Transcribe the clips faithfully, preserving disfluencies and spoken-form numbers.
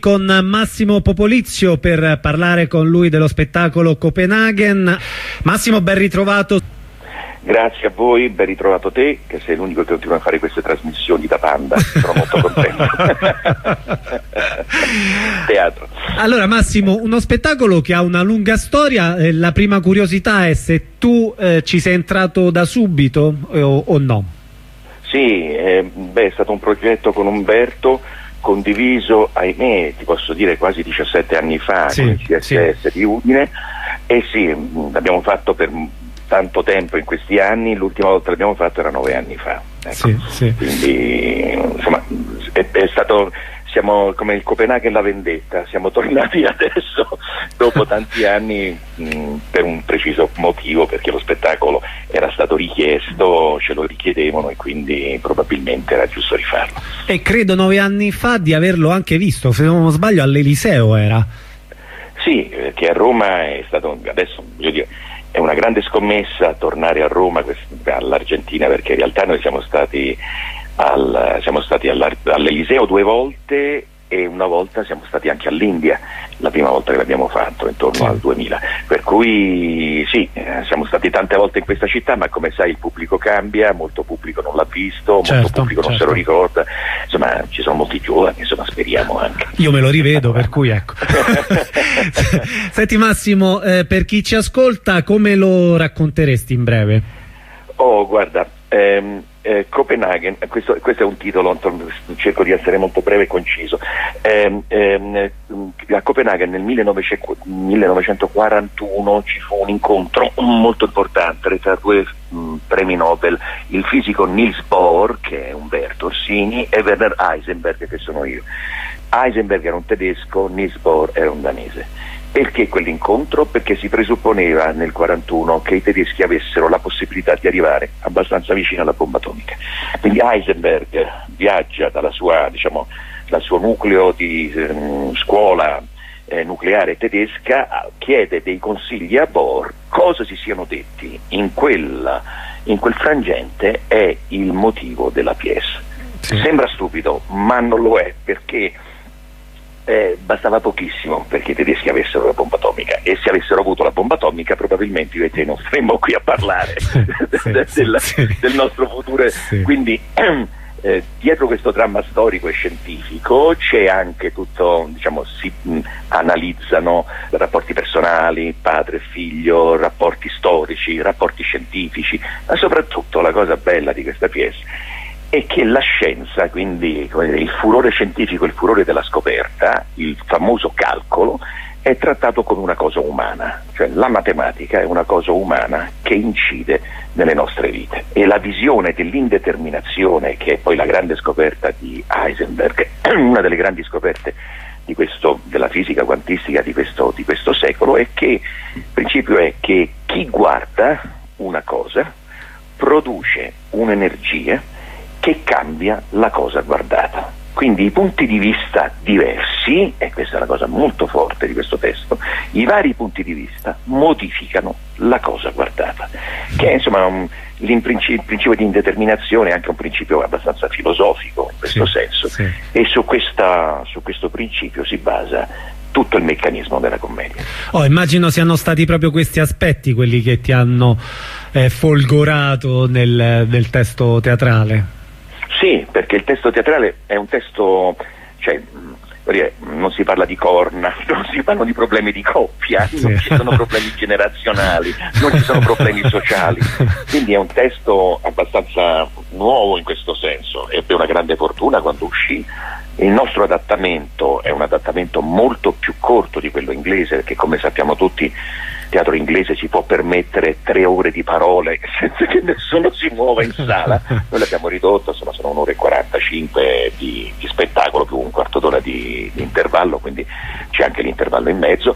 Con Massimo Popolizio per parlare con lui dello spettacolo Copenaghen. Massimo, ben ritrovato. Grazie a voi, ben ritrovato te, che sei l'unico che continua a fare queste trasmissioni da panda. Sono molto contento. Teatro. Allora Massimo, uno spettacolo che ha una lunga storia, eh, la prima curiosità è se tu eh, ci sei entrato da subito eh, o, o no? Sì, eh, beh, è stato un progetto con Umberto, condiviso, ahimè, ti posso dire quasi diciassette anni fa, sì, con il C S S sì. di Udine, e sì, l'abbiamo fatto per tanto tempo in questi anni, l'ultima volta che l'abbiamo fatto era nove anni fa, ecco. Sì, sì. Quindi insomma è, è stato, siamo come il Copenaghen la vendetta, siamo tornati adesso dopo tanti anni mh, per un preciso motivo, perché lo spettacolo era stato richiesto, ce lo richiedevano e quindi probabilmente era giusto rifarlo. E credo nove anni fa di averlo anche visto, se non sbaglio all'Eliseo era. Sì, perché a Roma è stato, adesso voglio dire, è una grande scommessa tornare a Roma, all'Argentina, perché in realtà noi siamo stati al, siamo stati all'Eliseo due volte e una volta siamo stati anche all'India, la prima volta che l'abbiamo fatto, intorno sì. al duemila, per cui sì, eh, siamo stati tante volte in questa città, ma come sai il pubblico cambia, molto pubblico non l'ha visto, certo, molto pubblico non certo. se lo ricorda, insomma ci sono molti giovani, insomma speriamo anche. Io me lo rivedo, per cui ecco. Senti Massimo, eh, per chi ci ascolta, come lo racconteresti in breve? Oh, guarda, ehm, eh, Copenaghen, questo, questo è un titolo, cerco di essere molto breve e conciso. Eh, ehm, a Copenaghen nel millenovecentoquarantuno ci fu un incontro molto importante tra due mh, premi Nobel, il fisico Niels Bohr, che è Umberto Orsini, e Werner Heisenberg, che sono io. Heisenberg era un tedesco, Niels Bohr era un danese. Perché quell'incontro? Perché si presupponeva nel quarantuno che i tedeschi avessero la possibilità di arrivare abbastanza vicino alla bomba atomica. Quindi Heisenberg viaggia dalla sua, diciamo, dal suo nucleo di ehm, scuola eh, nucleare tedesca, chiede dei consigli a Bohr, cosa si siano detti in, quella, in quel frangente è il motivo della pièce. Sì. Sembra stupido, ma non lo è, perché Eh, bastava pochissimo perché i tedeschi avessero la bomba atomica, e se avessero avuto la bomba atomica probabilmente io e te non saremmo qui a parlare sì, del, sì, del, sì. del nostro futuro. Sì. Quindi eh, dietro questo dramma storico e scientifico c'è anche tutto, diciamo, si mh, analizzano rapporti personali, padre e figlio, rapporti storici, rapporti scientifici, ma soprattutto la cosa bella di questa pièce è che la scienza, quindi come dire, il furore scientifico, il furore della scoperta, il famoso calcolo, è trattato come una cosa umana, cioè la matematica è una cosa umana che incide nelle nostre vite, e la visione dell'indeterminazione, che è poi la grande scoperta di Heisenberg, una delle grandi scoperte di questo, della fisica quantistica di questo, di questo secolo, è che il principio è che chi guarda una cosa produce un'energia che cambia la cosa guardata. Quindi i punti di vista diversi, e questa è la cosa molto forte di questo testo, i vari punti di vista modificano la cosa guardata, che è insomma un, il principio di indeterminazione è anche un principio abbastanza filosofico in questo sì, senso, sì. E su, questa, su questo principio si basa tutto il meccanismo della commedia. Oh, immagino siano stati proprio questi aspetti quelli che ti hanno eh, folgorato nel, nel testo teatrale. Sì, perché il testo teatrale è un testo, cioè, dire, non si parla di corna, non si parla di problemi di coppia, sì. Non ci sono problemi generazionali, non ci sono problemi sociali, quindi è un testo abbastanza nuovo in questo senso. Ebbe una grande fortuna quando uscì. Il nostro adattamento è un adattamento molto più corto di quello inglese, perché come sappiamo tutti il teatro inglese si può permettere tre ore di parole senza che nessuno si muova in sala. Noi l'abbiamo ridotto, insomma sono un'ora e quarantacinque di, di spettacolo più un quarto d'ora di, di intervallo, quindi c'è anche l'intervallo in mezzo,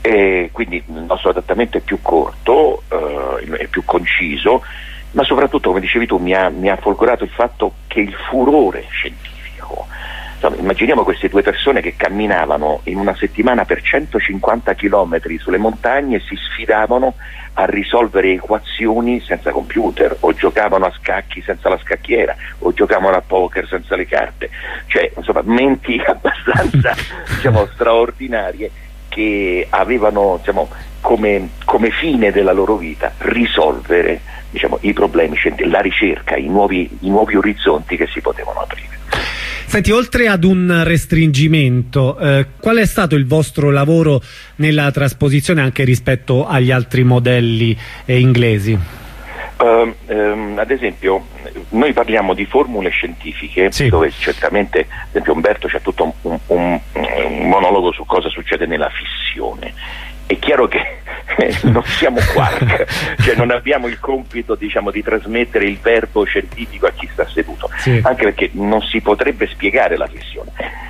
e quindi il nostro adattamento è più corto, eh, è più conciso, ma soprattutto, come dicevi tu, mi ha, mi ha folgorato il fatto che il furore scientifico insomma, immaginiamo queste due persone che camminavano in una settimana per centocinquanta chilometri sulle montagne e si sfidavano a risolvere equazioni senza computer, o giocavano a scacchi senza la scacchiera, o giocavano a poker senza le carte, cioè insomma menti abbastanza diciamo straordinarie, che avevano diciamo come, come fine della loro vita risolvere diciamo i problemi, la ricerca, i nuovi, i nuovi orizzonti che si potevano aprire. Senti, oltre ad un restringimento, eh, qual è stato il vostro lavoro nella trasposizione anche rispetto agli altri modelli eh, inglesi? Uh, um, ad esempio, noi parliamo di formule scientifiche, sì, dove certamente, ad esempio Umberto c'è tutto un, un, un monologo su cosa succede nella fissione. È chiaro che non siamo quark, cioè non abbiamo il compito diciamo di trasmettere il verbo scientifico a chi sta seduto, sì, anche perché non si potrebbe spiegare la fissione,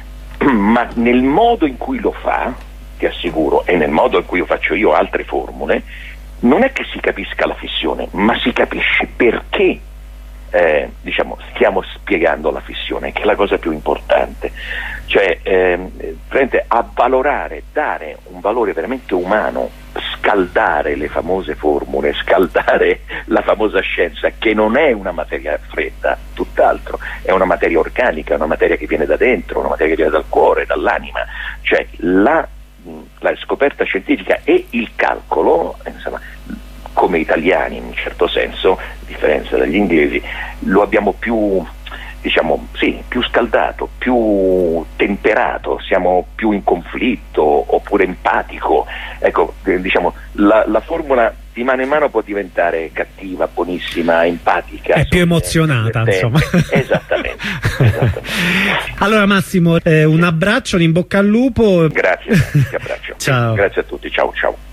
ma nel modo in cui lo fa, ti assicuro, e nel modo in cui io faccio io altre formule, non è che si capisca la fissione, ma si capisce perché eh, diciamo stiamo spiegando la fissione, che è la cosa più importante, cioè ehm, avvalorare, dare un valore veramente umano, scaldare le famose formule, scaldare la famosa scienza, che non è una materia fredda, tutt'altro, è una materia organica, una materia che viene da dentro, una materia che viene dal cuore, dall'anima, cioè la, la scoperta scientifica e il calcolo, insomma, come italiani in un certo senso, a differenza dagli inglesi, lo abbiamo più, diciamo, sì, più scaldato, più temperato, siamo più in conflitto, oppure empatico. Ecco, eh, diciamo, la, la formula di mano in mano può diventare cattiva, buonissima, empatica. È più emozionata, insomma. Esattamente, esattamente. Allora Massimo, eh, un abbraccio, un in bocca al lupo. Grazie, ti abbraccio. Ciao. Grazie a tutti, ciao ciao.